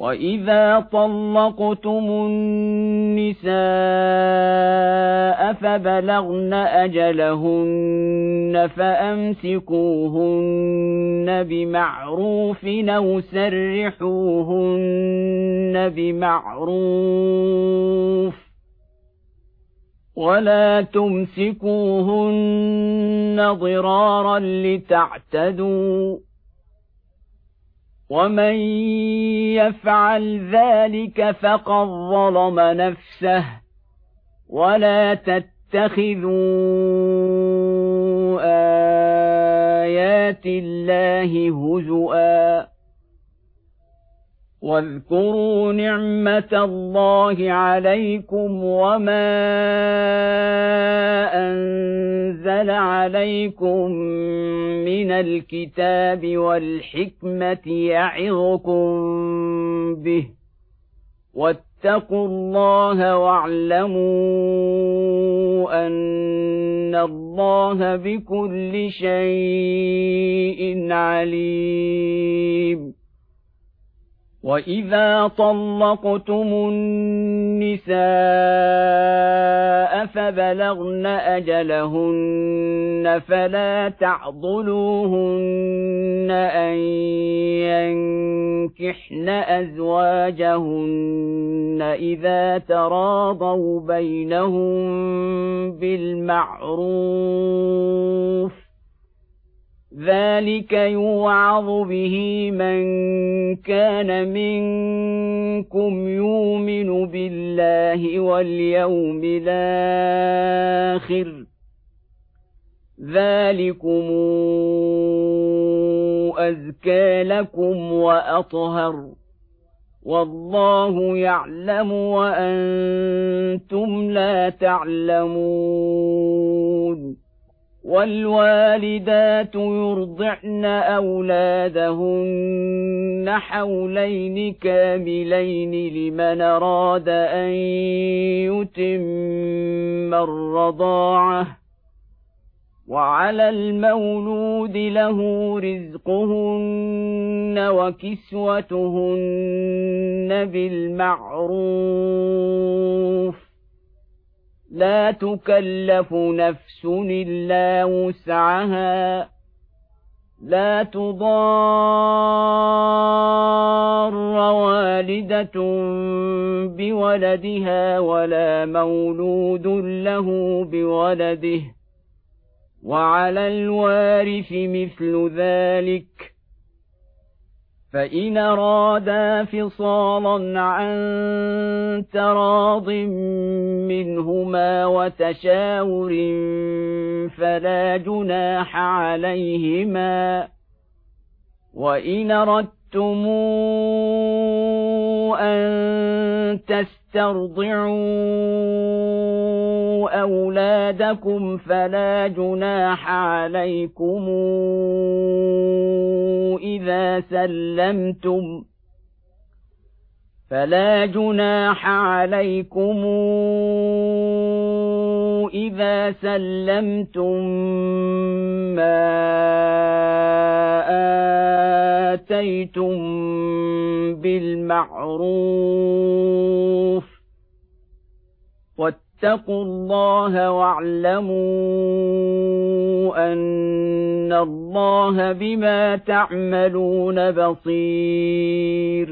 وإذا طلقتم النساء فبلغن أجلهن فأمسكوهن بمعروف أو سرحوهن بمعروف ولا تمسكوهن ضرارا لتعتدوا ومن يفعل ذلك فقد ظلم نفسه ولا تتخذوا آيات الله هزؤا واذكروا نعمة الله عليكم وما أنزل عليكم من الكتاب والحكمة يعظكم به واتقوا الله واعلموا أن الله بكل شيء عليم وإذا طلقتم النساء فبلغن أجلهن فلا تعضلوهن أن ينكحن أزواجهن إذا تراضوا بينهم بالمعروف ذلك يوعظ به من كان منكم يؤمن بالله واليوم الآخر ذلكم أزكى لكم وأطهر والله يعلم وأنتم لا تعلمون والوالدات يرضعن أولادهن حولين كاملين لمن أراد أن يتم الرضاعة وعلى المولود له رزقهن وكسوتهن بالمعروف لا تكلف نفس إلا وسعها لا تضار والدة بولدها ولا مولود له بولده وعلى الوارث مثل ذلك فإن أرادا فصالا عن تراض منهما وتشاور فلا جناح عليهما وإن أردتم أن تسترضعوا أولادكم فلا جناح عليكم إذا سلمتم ما آتيتم بالمعروف واتقوا الله واعلموا أن الله بما تعملون بصير